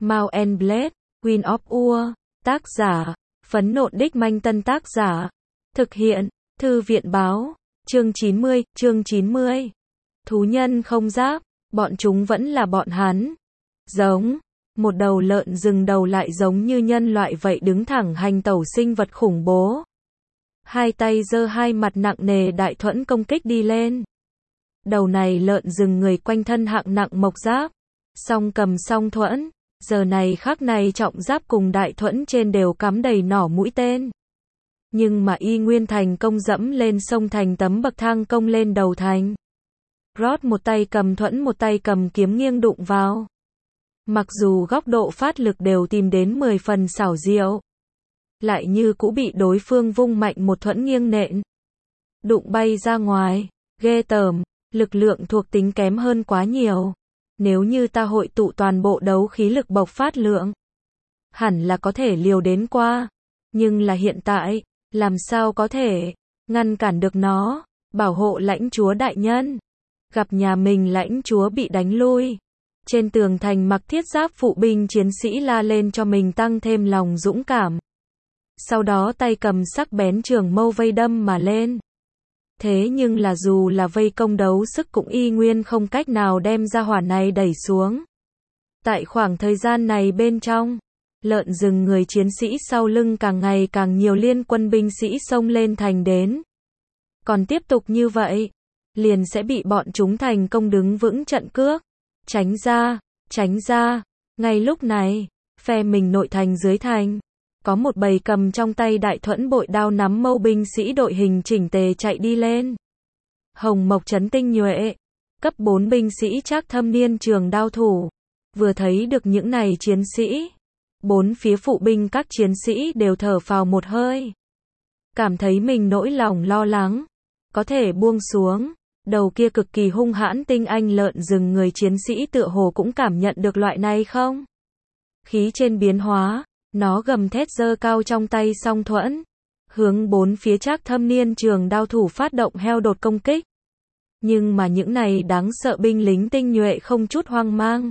Mount and Blade, Queen of Ur, tác giả, Phấn Nộn Đích Manh Tân tác giả, thực hiện, Thư viện báo, chương 90, Thú nhân không giáp, bọn chúng vẫn là bọn hắn. Giống, một đầu lợn rừng đầu lại giống như nhân loại vậy đứng thẳng hành tẩu sinh vật khủng bố. Hai tay giơ hai mặt nặng nề đại thuẫn công kích đi lên. Đầu này lợn rừng người quanh thân hạng nặng mộc giáp, song cầm song thuẫn, giờ này khắc này trọng giáp cùng đại thuẫn trên đều cắm đầy nỏ mũi tên. Nhưng mà y nguyên thành công dẫm lên sông thành tấm bậc thang công lên đầu thành. Rod một tay cầm thuẫn một tay cầm kiếm nghiêng đụng vào. Mặc dù góc độ phát lực đều tìm đến 10 phần xảo diệu, lại như cũ bị đối phương vung mạnh một thuẫn nghiêng nện. Đụng bay ra ngoài, ghê tởm, lực lượng thuộc tính kém hơn quá nhiều. Nếu như ta hội tụ toàn bộ đấu khí lực bộc phát lượng, hẳn là có thể liều đến qua. Nhưng là hiện tại, làm sao có thể ngăn cản được nó, bảo hộ lãnh chúa đại nhân. Gặp nhà mình lãnh chúa bị đánh lui. Trên tường thành mặc thiết giáp phụ binh chiến sĩ la lên cho mình tăng thêm lòng dũng cảm. Sau đó tay cầm sắc bén trường mâu vây đâm mà lên. Thế nhưng là dù là vây công đấu sức cũng y nguyên không cách nào đem ra hỏa này đẩy xuống. Tại khoảng thời gian này bên trong, lợn rừng người chiến sĩ sau lưng càng ngày càng nhiều liên quân binh sĩ xông lên thành đến. Còn tiếp tục như vậy, liền sẽ bị bọn chúng thành công đứng vững trận cước. Tránh ra, tránh ra. Ngay lúc này, phe mình nội thành dưới thành, có một bầy cầm trong tay đại thuẫn bội đao nắm mâu binh sĩ đội hình chỉnh tề chạy đi lên. Hồng Mộc Trấn tinh nhuệ, cấp 4 binh sĩ Trác Thâm Niên trường đao thủ. Vừa thấy được những này chiến sĩ, bốn phía phụ binh các chiến sĩ đều thở phào một hơi. Cảm thấy mình nỗi lòng lo lắng có thể buông xuống. Đầu kia cực kỳ hung hãn tinh anh lợn rừng người chiến sĩ tựa hồ cũng cảm nhận được loại này không? Khí trên biến hóa, nó gầm thét giơ cao trong tay song thuẫn, hướng bốn phía Trác Thâm Niên trường đao thủ phát động heo đột công kích. Nhưng mà những này đáng sợ binh lính tinh nhuệ không chút hoang mang.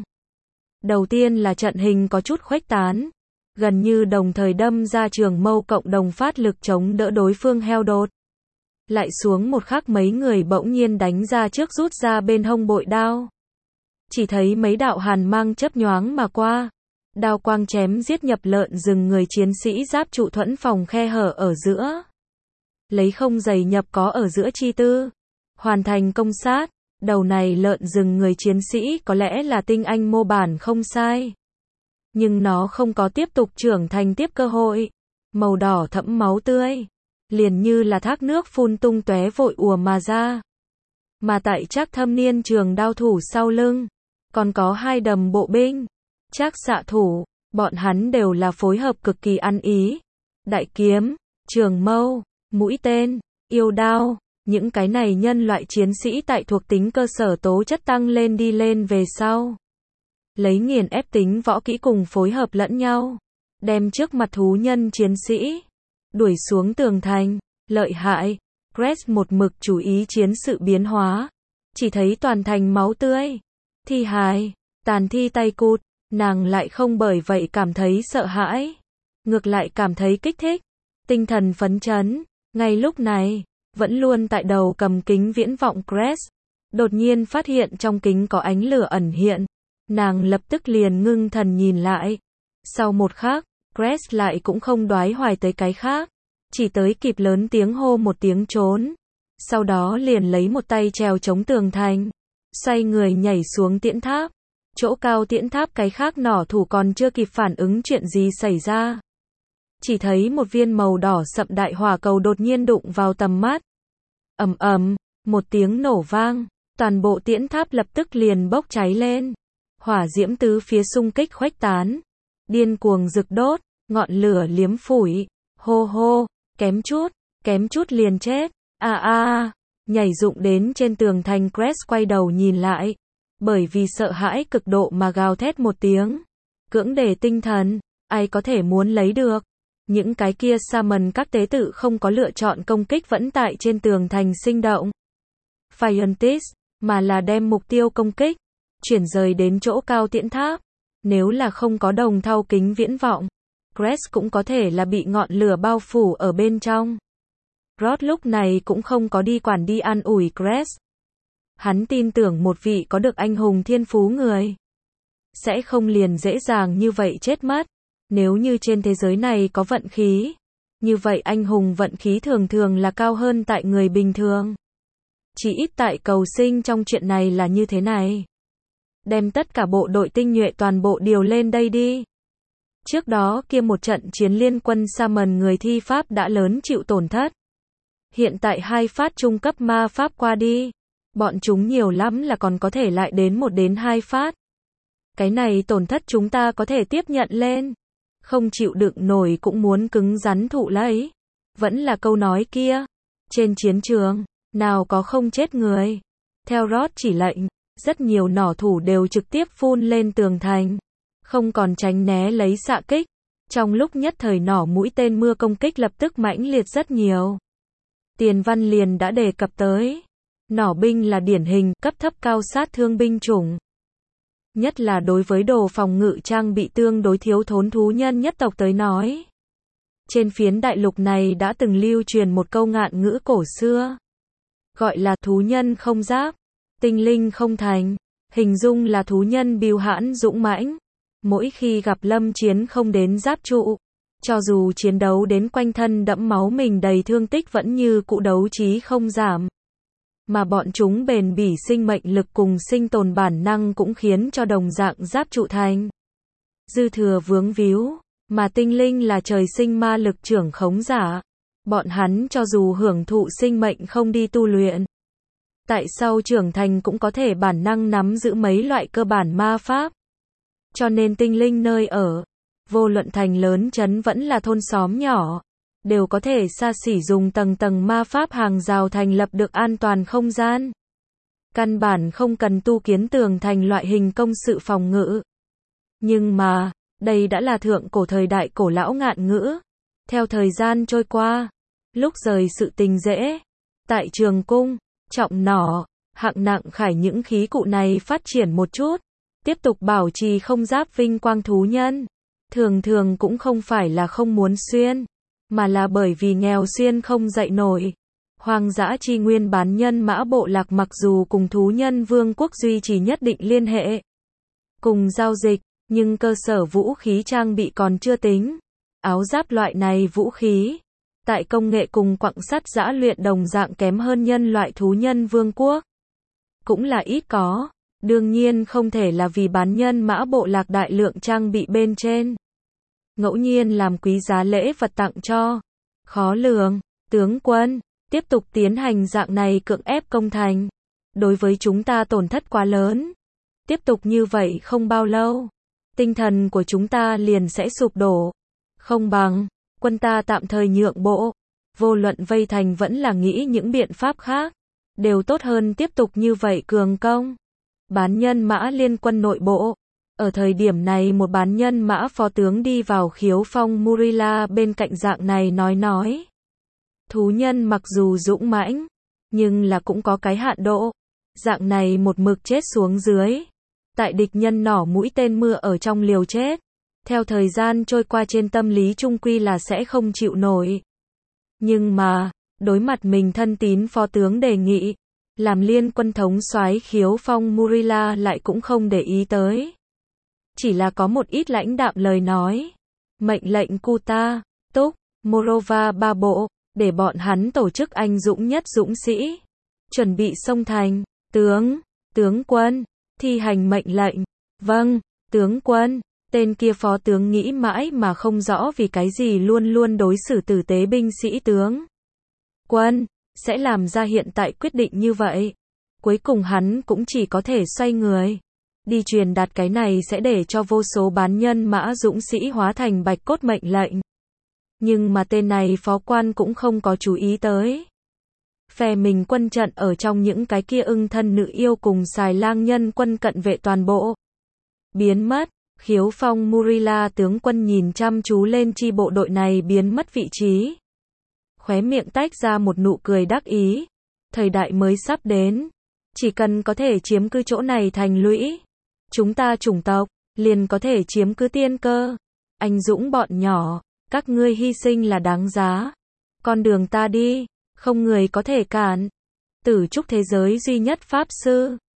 Đầu tiên là trận hình có chút khuếch tán, gần như đồng thời đâm ra trường mâu cộng đồng phát lực chống đỡ đối phương heo đột. Lại xuống một khắc mấy người bỗng nhiên đánh ra trước rút ra bên hông bội đao. Chỉ thấy mấy đạo hàn mang chớp nhoáng mà qua. Đao quang chém giết nhập lợn rừng người chiến sĩ giáp trụ thuẫn phòng khe hở ở giữa. Lấy không giày nhập có ở giữa chi tư. Hoàn thành công sát. Đầu này lợn rừng người chiến sĩ có lẽ là tinh anh mô bản không sai. Nhưng nó không có tiếp tục trưởng thành tiếp cơ hội. Màu đỏ thẫm máu tươi. Liền như là thác nước phun tung tóe vội ùa mà ra. Mà tại Trác Thâm Niên trường đao thủ sau lưng, còn có hai đầm bộ binh, Trác xạ thủ, bọn hắn đều là phối hợp cực kỳ ăn ý. Đại kiếm, trường mâu, mũi tên, yêu đao, những cái này nhân loại chiến sĩ tại thuộc tính cơ sở tố chất tăng lên đi lên về sau. Lấy nghiền ép tính võ kỹ cùng phối hợp lẫn nhau, đem trước mặt thú nhân chiến sĩ đuổi xuống tường thành. Lợi hại, Grace một mực chú ý chiến sự biến hóa, chỉ thấy toàn thành máu tươi, thi hài, tàn thi tay cụt, nàng lại không bởi vậy cảm thấy sợ hãi, ngược lại cảm thấy kích thích, tinh thần phấn chấn. Ngay lúc này, vẫn luôn tại đầu cầm kính viễn vọng Grace, đột nhiên phát hiện trong kính có ánh lửa ẩn hiện, nàng lập tức liền ngưng thần nhìn lại. Sau một khắc, Grace lại cũng không đoái hoài tới cái khác, chỉ tới kịp lớn tiếng hô một tiếng trốn. Sau đó liền lấy một tay trèo chống tường thành, xoay người nhảy xuống tiễn tháp. Chỗ cao tiễn tháp cái khác nỏ thủ còn chưa kịp phản ứng chuyện gì xảy ra. Chỉ thấy một viên màu đỏ sậm đại hỏa cầu đột nhiên đụng vào tầm mắt. Ầm ầm, một tiếng nổ vang, toàn bộ tiễn tháp lập tức liền bốc cháy lên. Hỏa diễm tứ phía xung kích khuếch tán, điên cuồng rực đốt, ngọn lửa liếm phủi, hô hô, kém chút liền chết. Nhảy dụng đến trên tường thành Grace quay đầu nhìn lại, bởi vì sợ hãi cực độ mà gào thét một tiếng. Cưỡng để tinh thần, ai có thể muốn lấy được. Những cái kia Saman các tế tự không có lựa chọn công kích vẫn tại trên tường thành sinh động. Firentis, mà là đem mục tiêu công kích chuyển rời đến chỗ cao tiễn tháp. Nếu là không có đồng thau kính viễn vọng, Crest cũng có thể là bị ngọn lửa bao phủ ở bên trong. Rod lúc này cũng không có đi quản đi an ủi Crest. Hắn tin tưởng một vị có được anh hùng thiên phú người sẽ không liền dễ dàng như vậy chết mất. Nếu như trên thế giới này có vận khí, như vậy anh hùng vận khí thường thường là cao hơn tại người bình thường. Chỉ ít tại cầu sinh trong chuyện này là như thế này. Đem tất cả bộ đội tinh nhuệ toàn bộ điều lên đây đi. Trước đó kia một trận chiến liên quân Saman người thi pháp đã lớn chịu tổn thất. Hiện tại 2 phát trung cấp ma pháp qua đi. Bọn chúng nhiều lắm là còn có thể lại đến 1 đến 2 phát. Cái này tổn thất chúng ta có thể tiếp nhận lên. Không chịu đựng nổi cũng muốn cứng rắn thụ lấy. Vẫn là câu nói kia. Trên chiến trường, nào có không chết người. Theo Rod chỉ lệnh, rất nhiều nỏ thủ đều trực tiếp phun lên tường thành. Không còn tránh né lấy xạ kích. Trong lúc nhất thời nỏ mũi tên mưa công kích lập tức mãnh liệt rất nhiều. Tiền văn liền đã đề cập tới. Nỏ binh là điển hình cấp thấp cao sát thương binh chủng. Nhất là đối với đồ phòng ngự trang bị tương đối thiếu thốn thú nhân nhất tộc tới nói. Trên phiến đại lục này đã từng lưu truyền một câu ngạn ngữ cổ xưa. Gọi là thú nhân không giáp, tinh linh không thành. Hình dung là thú nhân bưu hãn dũng mãnh. Mỗi khi gặp lâm chiến không đến giáp trụ. Cho dù chiến đấu đến quanh thân đẫm máu mình đầy thương tích vẫn như cũ đấu trí không giảm. Mà bọn chúng bền bỉ sinh mệnh lực cùng sinh tồn bản năng cũng khiến cho đồng dạng giáp trụ thành dư thừa vướng víu, mà tinh linh là trời sinh ma lực trưởng khống giả. Bọn hắn cho dù hưởng thụ sinh mệnh không đi tu luyện, tại sau trưởng thành cũng có thể bản năng nắm giữ mấy loại cơ bản ma pháp. Cho nên tinh linh nơi ở, vô luận thành lớn trấn vẫn là thôn xóm nhỏ, đều có thể xa xỉ dùng tầng tầng ma pháp hàng rào thành lập được an toàn không gian. Căn bản không cần tu kiến tường thành loại hình công sự phòng ngự. Nhưng mà, đây đã là thượng cổ thời đại cổ lão ngạn ngữ. Theo thời gian trôi qua, lúc rời sự tình dễ, tại trường cung, trọng nỏ, hạng nặng khải những khí cụ này phát triển một chút, tiếp tục bảo trì không giáp vinh quang thú nhân. Thường thường cũng không phải là không muốn xuyên, mà là bởi vì nghèo xuyên không dậy nổi. Hoang dã chi nguyên bán nhân mã bộ lạc mặc dù cùng thú nhân vương quốc duy trì nhất định liên hệ, cùng giao dịch, nhưng cơ sở vũ khí trang bị còn chưa tính. Áo giáp loại này vũ khí, tại công nghệ cùng quặng sắt giã luyện đồng dạng kém hơn nhân loại thú nhân vương quốc. Cũng là ít có, đương nhiên không thể là vì bán nhân mã bộ lạc đại lượng trang bị bên trên. Ngẫu nhiên làm quý giá lễ vật tặng cho. Khó lường, tướng quân, tiếp tục tiến hành dạng này cưỡng ép công thành. Đối với chúng ta tổn thất quá lớn. Tiếp tục như vậy không bao lâu, tinh thần của chúng ta liền sẽ sụp đổ. Không bằng, quân ta tạm thời nhượng bộ. Vô luận vây thành vẫn là nghĩ những biện pháp khác. Đều tốt hơn tiếp tục như vậy cường công. Bán nhân mã liên quân nội bộ. Ở thời điểm này một bán nhân mã phó tướng đi vào khiếu phong Murilla bên cạnh dạng này nói. Thú nhân mặc dù dũng mãnh, nhưng là cũng có cái hạn độ. Dạng này một mực chết xuống dưới. Tại địch nhân nỏ mũi tên mưa ở trong liều chết. Theo thời gian trôi qua trên tâm lý trung quy là sẽ không chịu nổi. Nhưng mà, đối mặt mình thân tín phó tướng đề nghị, làm liên quân thống soái khiếu phong Murilla lại cũng không để ý tới. Chỉ là có một ít lãnh đạm lời nói. Mệnh lệnh Kuta, Túc, Morova ba bộ, để bọn hắn tổ chức anh dũng nhất dũng sĩ. Chuẩn bị xông thành, tướng quân, thi hành mệnh lệnh. Vâng, tướng quân. Tên kia phó tướng nghĩ mãi mà không rõ vì cái gì luôn luôn đối xử tử tế binh sĩ tướng quân, sẽ làm ra hiện tại quyết định như vậy. Cuối cùng hắn cũng chỉ có thể xoay người. Đi truyền đạt cái này sẽ để cho vô số bán nhân mã dũng sĩ hóa thành bạch cốt mệnh lệnh. Nhưng mà tên này phó quan cũng không có chú ý tới. Phe mình quân trận ở trong những cái kia ưng thân nữ yêu cùng xài lang nhân quân cận vệ toàn bộ biến mất. Khiếu phong Murilla tướng quân nhìn chăm chú lên chi bộ đội này biến mất vị trí. Khóe miệng tách ra một nụ cười đắc ý. Thời đại mới sắp đến. Chỉ cần có thể chiếm cứ chỗ này thành lũy. Chúng ta chủng tộc, liền có thể chiếm cứ tiên cơ. Anh dũng bọn nhỏ, các ngươi hy sinh là đáng giá. Con đường ta đi, không người có thể cản. Tử Trúc thế giới duy nhất pháp sư.